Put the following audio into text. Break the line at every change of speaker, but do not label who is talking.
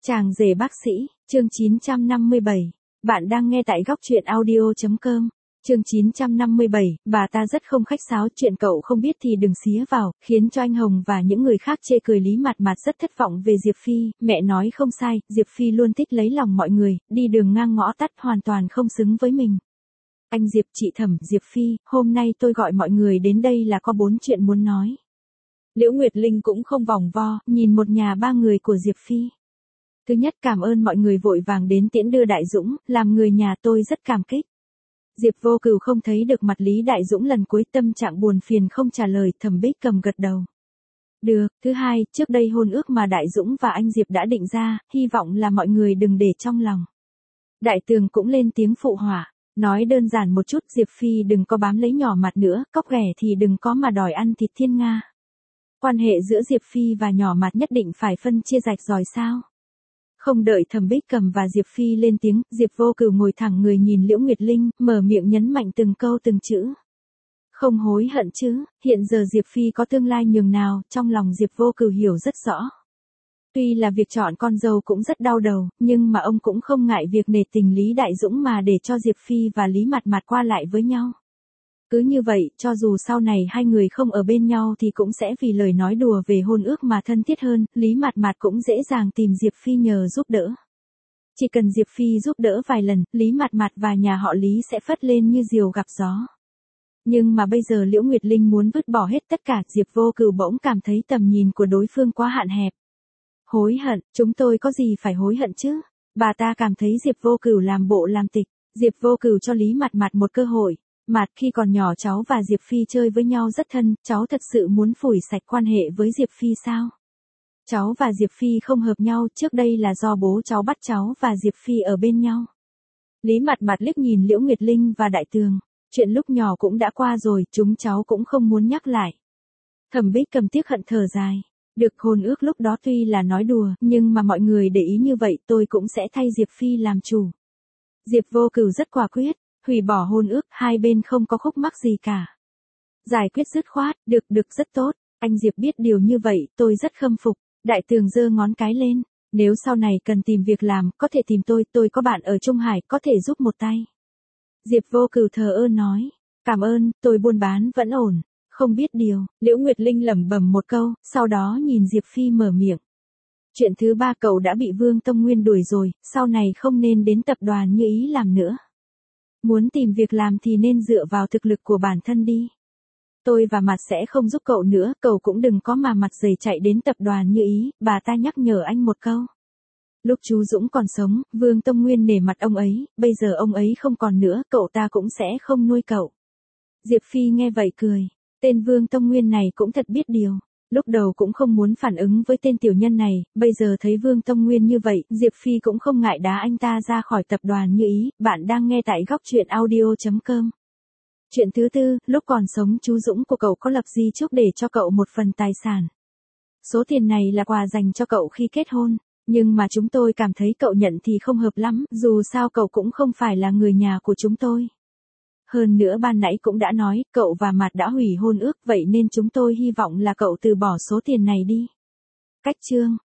Chàng rể bác sĩ, chương 957. Bạn đang nghe tại góc truyện audio.com. Chương 957, bà ta rất không khách sáo, chuyện cậu không biết thì đừng xía vào, khiến cho anh Hồng và những người khác chê cười. Lý Mạt Mạt rất thất vọng về Diệp Phi, mẹ nói không sai, Diệp Phi luôn thích lấy lòng mọi người, đi đường ngang ngõ tắt hoàn toàn không xứng với mình. Anh Diệp, chị Thẩm, Diệp Phi, hôm nay tôi gọi mọi người đến đây là có 4 chuyện muốn nói. Liễu Nguyệt Linh cũng không vòng vo, nhìn một nhà 3 người của Diệp Phi. Thứ nhất, cảm ơn mọi người vội vàng đến tiễn đưa Đại Dũng, làm người nhà tôi rất cảm kích. Diệp Vô Cửu không thấy được mặt Lý Đại Dũng lần cuối, tâm trạng buồn phiền không trả lời. Thẩm Bích Cầm gật đầu. Được. Thứ hai, trước đây hôn ước mà Đại Dũng và anh Diệp đã định ra, hy vọng là mọi người đừng để trong lòng. Đại Tường cũng lên tiếng phụ họa. Nói đơn giản một chút, Diệp Phi đừng có bám lấy nhỏ mặt nữa, cóc ghẻ thì đừng có mà đòi ăn thịt thiên nga. Quan hệ giữa Diệp Phi và nhỏ mặt nhất định phải phân chia rạch ròi sao? Không đợi Thẩm Bích Cầm và Diệp Phi lên tiếng, Diệp Vô Cửu ngồi thẳng người nhìn Liễu Nguyệt Linh, mở miệng nhấn mạnh từng câu từng chữ. Không hối hận chứ, hiện giờ Diệp Phi có tương lai nhường nào, trong lòng Diệp Vô Cửu hiểu rất rõ. Tuy là việc chọn con dâu cũng rất đau đầu, nhưng mà ông cũng không ngại việc nể tình Lý Đại Dũng mà để cho Diệp Phi và Lý Mạt Mạt qua lại với nhau. Cứ như vậy, cho dù sau này hai người không ở bên nhau thì cũng sẽ vì lời nói đùa về hôn ước mà thân thiết hơn, Lý Mạt Mạt cũng dễ dàng tìm Diệp Phi nhờ giúp đỡ. Chỉ cần Diệp Phi giúp đỡ vài lần, Lý Mạt Mạt và nhà họ Lý sẽ phất lên như diều gặp gió. Nhưng mà bây giờ Liễu Nguyệt Linh muốn vứt bỏ hết tất cả, Diệp Vô Cửu bỗng cảm thấy tầm nhìn của đối phương quá hạn hẹp. Hối hận, chúng tôi có gì phải hối hận chứ? Bà ta cảm thấy Diệp Vô Cửu làm bộ làm tịch. Diệp Vô Cửu cho Lý Mạt Mạt một cơ hội. Mạt, khi còn nhỏ cháu và Diệp Phi chơi với nhau rất thân, cháu thật sự muốn phủi sạch quan hệ với Diệp Phi sao? Cháu và Diệp Phi không hợp nhau, trước đây là do bố cháu bắt cháu và Diệp Phi ở bên nhau. Lý Mạt Mạt liếc nhìn Liễu Nguyệt Linh và Đại Tường. Chuyện lúc nhỏ cũng đã qua rồi, chúng cháu cũng không muốn nhắc lại. Thẩm Bích Cầm tiếc hận thở dài. Được, hôn ước lúc đó tuy là nói đùa, nhưng mà mọi người để ý như vậy tôi cũng sẽ thay Diệp Phi làm chủ. Diệp Vô Cửu rất quả quyết, hủy bỏ hôn ước, hai bên không có khúc mắc gì cả. Giải quyết dứt khoát, được rất tốt, anh Diệp biết điều như vậy, tôi rất khâm phục. Đại Tường giơ ngón cái lên, nếu sau này cần tìm việc làm, có thể tìm tôi có bạn ở Trung Hải, có thể giúp một tay. Diệp Vô Cửu thờ ơ nói, cảm ơn, tôi buôn bán vẫn ổn. Không biết điều, Liễu Nguyệt Linh lẩm bẩm một câu, sau đó nhìn Diệp Phi mở miệng. Chuyện thứ ba, cậu đã bị Vương Tông Nguyên đuổi rồi, sau này không nên đến tập đoàn như ý làm nữa. Muốn tìm việc làm thì nên dựa vào thực lực của bản thân đi. Tôi và Mặt sẽ không giúp cậu nữa, cậu cũng đừng có mà mặt dày chạy đến tập đoàn như ý, bà ta nhắc nhở anh một câu. Lúc chú Dũng còn sống, Vương Tông Nguyên nể mặt ông ấy, bây giờ ông ấy không còn nữa, cậu ta cũng sẽ không nuôi cậu. Diệp Phi nghe vậy cười. Tên Vương Tông Nguyên này cũng thật biết điều. Lúc đầu cũng không muốn phản ứng với tên tiểu nhân này, bây giờ thấy Vương Tông Nguyên như vậy, Diệp Phi cũng không ngại đá anh ta ra khỏi tập đoàn như ý. Bạn đang nghe tại góc truyện audio.com. Chuyện thứ tư, lúc còn sống chú Dũng của cậu có lập di chúc để cho cậu một phần tài sản. Số tiền này là quà dành cho cậu khi kết hôn, nhưng mà chúng tôi cảm thấy cậu nhận thì không hợp lắm, dù sao cậu cũng không phải là người nhà của chúng tôi. Hơn nữa ban nãy cũng đã nói, cậu và Mạt đã hủy hôn ước, vậy nên chúng tôi hy vọng là cậu từ bỏ số tiền này đi. Cách chương.